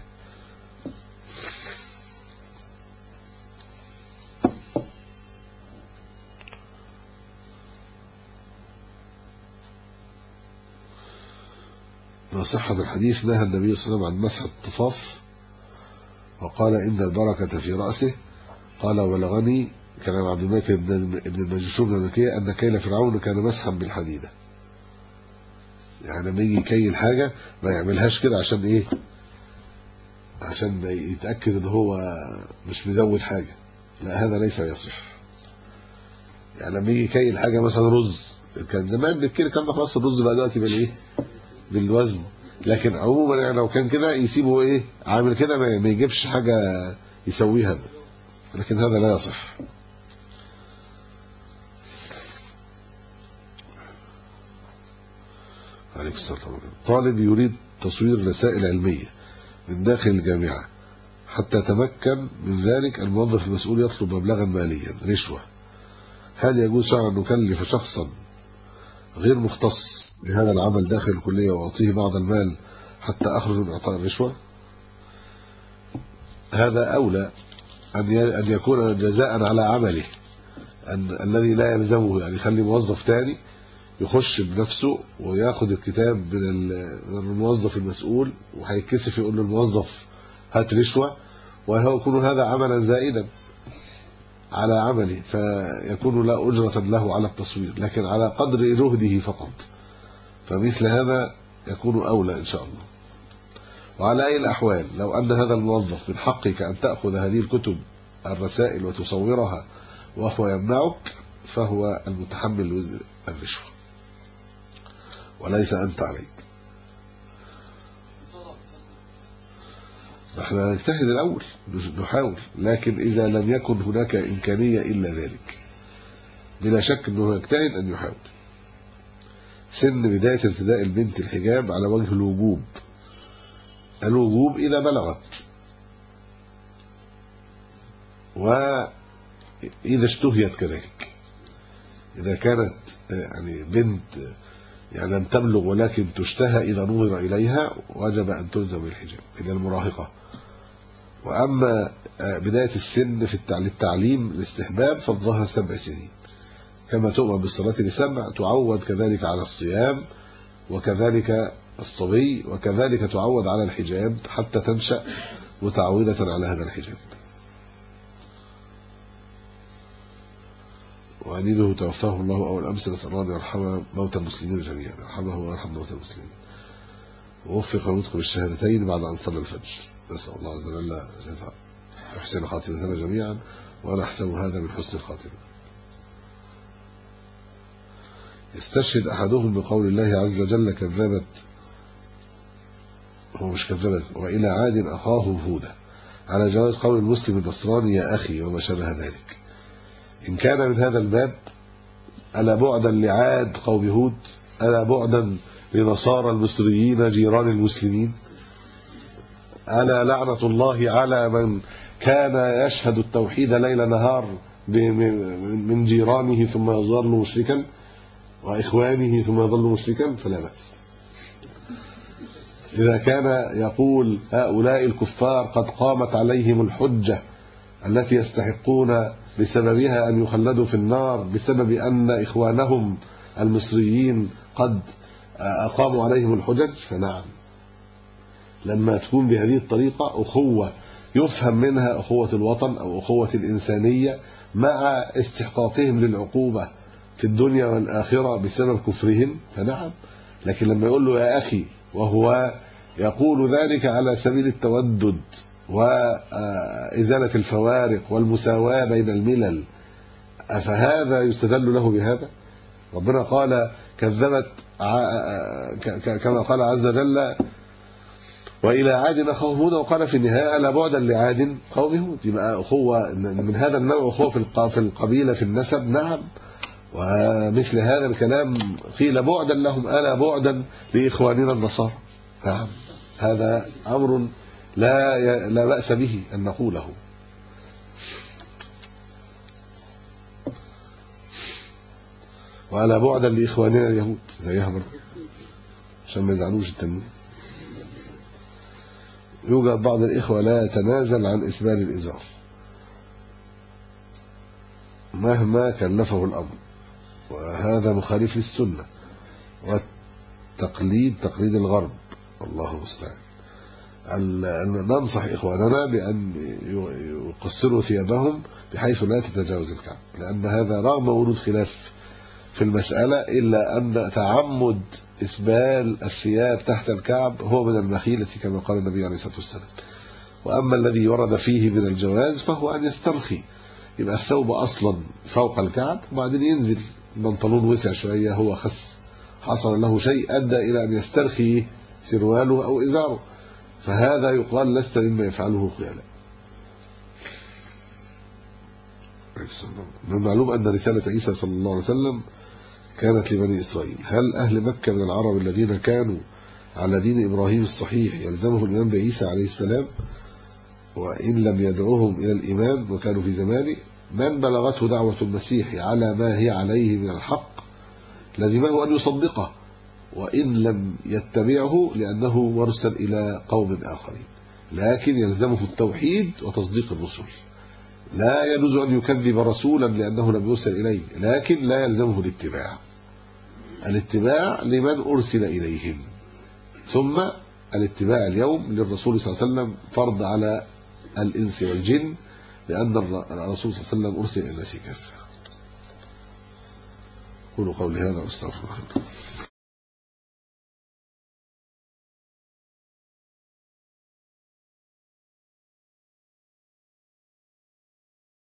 صحة الحديث نهى النبي صلى الله عليه وسلم عن مسح الطفاف وقال إن البركة في رأسه. قال ولغني كلام عبد الملك بن المجشوم المكية أن كيل فرعون كان مسحا بالحديدة. يعني لما يجي يكيل حاجة ما يعملهاش كده عشان إيه؟ عشان يتأكد إن هو مش مزود حاجة، لا هذا ليس يصح. يعني لما يجي يكيل حاجة مثلا رز، كان زمان بالكيل كان ده خلاص الرز بقى دلوقتي بالإيه؟ بالوزن. لكن عموما يعني لو كان كده يسيبه ايه عامل كده، ما يجيبش حاجة يسويها، لكن هذا لا يصح. عليكم السلام. طالب يريد تصوير رسائل علمية من داخل الجامعة، حتى يتمكن من ذلك الموظف المسؤول يطلب مبلغا ماليا رشوة، هل يجوز شرعا أن نكلف شخصا غير مختص بهذا العمل داخل الكلية وأعطيه بعض المال حتى أخرج من إعطاء الرشوة؟ هذا أولى أن يكون جزاء على عمله، الذي لا يلزمه. يعني يخلي موظف تاني يخش بنفسه وياخد الكتاب من الموظف المسؤول، وهيتكسف يقول للموظف هات رشوة، ويكون هذا عملا زائدا على عمله، فيكون لا أجرة له على التصوير، لكن على قدر جهده فقط. فمثل هذا يكون أولى إن شاء الله. وعلى أي الأحوال لو أن هذا الموظف من حقك أن تأخذ هذه الكتب الرسائل وتصورها وهو يمنعك، فهو المتحمل وزر الرشوة وليس أنت عليك. احنا نجتهد الأول نحاول، لكن إذا لم يكن هناك إمكانية إلا ذلك بلا شك أنه يجتهد أن يحاول. سن بداية ارتداء البنت الحجاب على وجه الوجوب إذا بلغت، وإذا اشتهيت كذلك. إذا كانت يعني بنت يعني لم تبلغ ولكن تشتهى إذا نظر إليها وجب أن تلزم الحجاب إلى المراهقة. وأما بداية السن في للتعليم الاستحباب فالظهر 7 سنين، كما تؤمر بالصلاة ل7 تعود كذلك على الصيام، وكذلك الصبي، وكذلك تعود على الحجاب حتى تنشأ متعودة على هذا الحجاب. وأنينه توفاه الله أول أمس، نسأل الله أن يرحم موتى المسلمين جميعا، يرحمه ويرحم موتى المسلمين، ووفق ويدخل الشهادتين بعد أن صلى الفجر. نسأل الله عز وجل أن يحسن خاتمتنا جميعا، وأنا أحسب هذا من حسن الخاتمة. يستشهد أحدهم بقول الله عز وجل كذبت، هو مش كذبت، وإلى عاد أخاه هودا، على جواز قول المسلم النصراني يا أخي وما شابه ذلك. إن كان من هذا الباب ألا بعدا لعاد قوم هود، ألا بعدا لنصارى المصريين جيران المسلمين، ألا لعنة الله على من كان يشهد التوحيد ليل نهار من جيرانه ثم يظل مشركا، وإخوانه ثم يظل مشركا، فلا بأس. إذا كان يقول هؤلاء الكفار قد قامت عليهم الحجة التي يستحقون بسببها أن يخلدوا في النار بسبب أن إخوانهم المصريين قد أقاموا عليهم الحجج، فنعم، لما تكون بهذه الطريقة أخوة يفهم منها أخوة الوطن أو أخوة الإنسانية مع استحقاقهم للعقوبة في الدنيا والآخرة بسبب كفرهم، فنعم. لكن لما يقول له يا أخي وهو يقول ذلك على سبيل التودد وإزالة الفوارق والمساواة بين الملل، أفهذا يستدل له بهذا؟ ربنا قال كذبت كما قال عز وجل وإلى عاد أخاهم هودا، وقال في النهاية ألا بعدا لعاد قوم هود. يبقى أخوة من هذا النوع، أخوة في القبيلة في النسب، نعم. ومثل هذا الكلام قيل بعدا لهم ألا بعدا لإخواننا النصارى، نعم. هذا أمر لا بأس به أن نقوله. وألا بعدا لإخواننا اليهود زيها برضه عشان ما يزعلوش التنمية. يوجد بعض الإخوة لا يتنازل عن إسبال الإزار مهما كلفه الأمر، وهذا مخالف للسنة والتقليد، تقليد الغرب، والله المستعان. ننصح إخواننا بأن يقصروا ثيابهم بحيث لا تتجاوز الكعب، لأن هذا رغم وجود خلاف في المسألة إلا أن تعمد إسبال الثياب تحت الكعب هو من المخيلة كما قال النبي عليه الصلاة والسلام. وأما الذي ورد فيه من الجواز فهو أن يسترخي، يبقى الثوب أصلا فوق الكعب وبعدين ينزل البنطلون وسع شوية، هو حصل له شيء أدى إلى أن يسترخي سرواله أو إزاره، فهذا يقال لست مما يفعله خيالا. من المعلوم أن رسالة عيسى صلى الله عليه وسلم كانت لبني إسرائيل. هل أهل مكة من العرب الذين كانوا على دين إبراهيم الصحيح يلزمهم الإيمان بعيسى عليه السلام وإن لم يدعوهم إلى الإيمان وكانوا في زمانه؟ من بلغته دعوة المسيح على ما هي عليه من الحق لزمه أن يصدقه وإن لم يتبعه لأنه مرسل إلى قوم آخرين، لكن يلزمه التوحيد وتصديق الرسل. لا يجوز أن يكذب رسولا لأنه لم يرسل إليه، لكن لا يلزمه الاتباع لمن أرسل إليهم. ثم الاتباع اليوم للرسول صلى الله عليه وسلم فرض على الإنس والجن، لأن الرسول صلى الله عليه وسلم أرسل إلى الناس كافة. قولوا قولي هذا واستغفر الله.